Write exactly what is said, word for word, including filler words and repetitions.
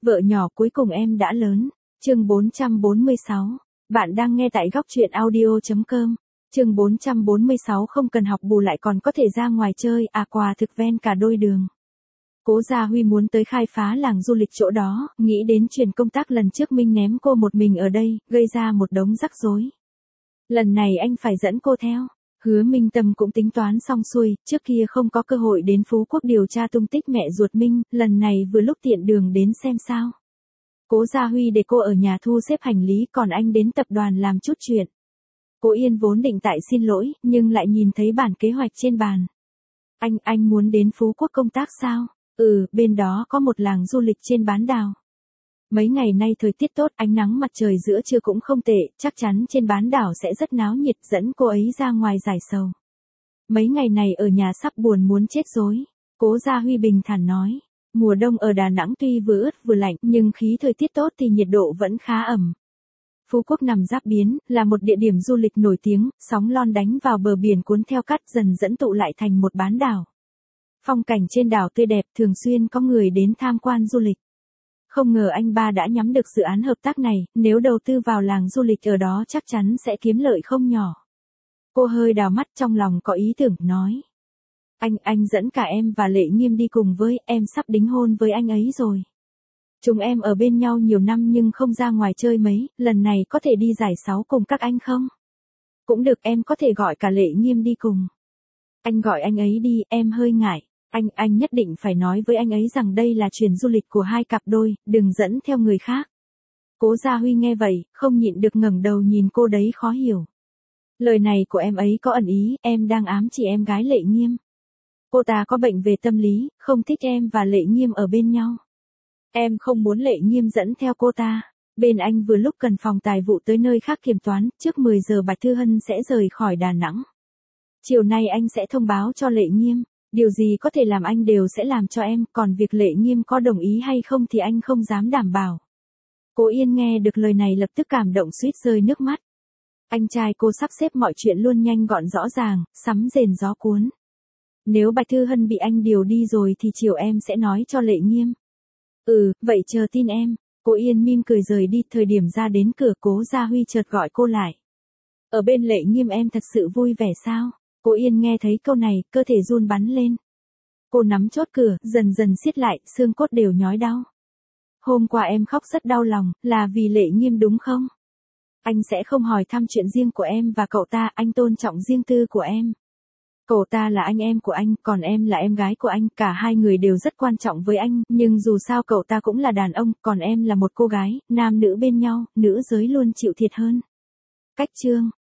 Vợ nhỏ cuối cùng em đã lớn. Chương bốn trăm bốn mươi sáu. Bạn đang nghe tại góc truyện audio chấm com. Chương bốn trăm bốn mươi sáu không cần học bù lại còn có thể ra ngoài chơi, à quà thực ven cả đôi đường. Cố Gia Huy muốn tới khai phá làng du lịch chỗ đó, nghĩ đến chuyển công tác lần trước Minh ném cô một mình ở đây, gây ra một đống rắc rối. Lần này anh phải dẫn cô theo. Hứa Minh Tâm cũng tính toán xong xuôi, trước kia không có cơ hội đến Phú Quốc điều tra tung tích mẹ ruột Minh, lần này vừa lúc tiện đường đến xem sao. Cố Gia Huy để cô ở nhà thu xếp hành lý, còn anh đến tập đoàn làm chút chuyện. Cố Yên vốn định tại xin lỗi, nhưng lại nhìn thấy bản kế hoạch trên bàn. Anh, anh muốn đến Phú Quốc công tác sao? Ừ, bên đó có một làng du lịch trên bán đảo. Mấy ngày nay thời tiết tốt, ánh nắng mặt trời giữa trưa cũng không tệ, chắc chắn trên bán đảo sẽ rất náo nhiệt, dẫn cô ấy ra ngoài giải sầu. Mấy ngày này ở nhà sắp buồn muốn chết rối. Cố Gia Huy bình thản nói. Mùa đông ở Đà Nẵng tuy vừa ướt vừa lạnh, nhưng khí thời tiết tốt thì nhiệt độ vẫn khá ẩm. Phú Quốc nằm giáp biển, là một địa điểm du lịch nổi tiếng, sóng lon đánh vào bờ biển cuốn theo cát dần dẫn tụ lại thành một bán đảo. Phong cảnh trên đảo tươi đẹp, thường xuyên có người đến tham quan du lịch. Không ngờ anh ba đã nhắm được dự án hợp tác này, nếu đầu tư vào làng du lịch ở đó chắc chắn sẽ kiếm lợi không nhỏ. Cô hơi đào mắt, trong lòng có ý tưởng, nói. Anh, anh dẫn cả em và Lệ Nghiêm đi cùng với, em sắp đính hôn với anh ấy rồi. Chúng em ở bên nhau nhiều năm nhưng không ra ngoài chơi mấy, lần này có thể đi giải sáu cùng các anh không? Cũng được, em có thể gọi cả Lệ Nghiêm đi cùng. Anh gọi anh ấy đi, em hơi ngại. Anh, anh nhất định phải nói với anh ấy rằng đây là chuyến du lịch của hai cặp đôi, đừng dẫn theo người khác. Cố Gia Huy nghe vậy, không nhịn được ngẩng đầu nhìn cô đấy khó hiểu. Lời này của em ấy có ẩn ý, em đang ám chỉ em gái Lệ Nghiêm. Cô ta có bệnh về tâm lý, không thích em và Lệ Nghiêm ở bên nhau. Em không muốn Lệ Nghiêm dẫn theo cô ta. Bên anh vừa lúc cần phòng tài vụ tới nơi khác kiểm toán, trước mười giờ Bạch Thư Hân sẽ rời khỏi Đà Nẵng. Chiều nay anh sẽ thông báo cho Lệ Nghiêm. Điều gì có thể làm anh đều sẽ làm cho em, còn việc Lệ Nghiêm có đồng ý hay không thì anh không dám đảm bảo. Cố Yên nghe được lời này lập tức cảm động suýt rơi nước mắt. Anh trai cô sắp xếp mọi chuyện luôn nhanh gọn rõ ràng, sấm rền gió cuốn. Nếu Bạch Thư Hân bị anh điều đi rồi thì chiều em sẽ nói cho Lệ Nghiêm. Ừ, vậy chờ tin em. Cố Yên mỉm cười rời đi, thời điểm ra đến cửa Cố Gia Huy chợt gọi cô lại. Ở bên Lệ Nghiêm em thật sự vui vẻ sao? Cố Yên nghe thấy câu này, cơ thể run bắn lên. Cô nắm chốt cửa, dần dần siết lại, xương cốt đều nhói đau. Hôm qua em khóc rất đau lòng, là vì Lệ Nghiêm đúng không? Anh sẽ không hỏi thăm chuyện riêng của em và cậu ta, anh tôn trọng riêng tư của em. Cậu ta là anh em của anh, còn em là em gái của anh, cả hai người đều rất quan trọng với anh, nhưng dù sao cậu ta cũng là đàn ông, còn em là một cô gái, nam nữ bên nhau, nữ giới luôn chịu thiệt hơn. Cách chương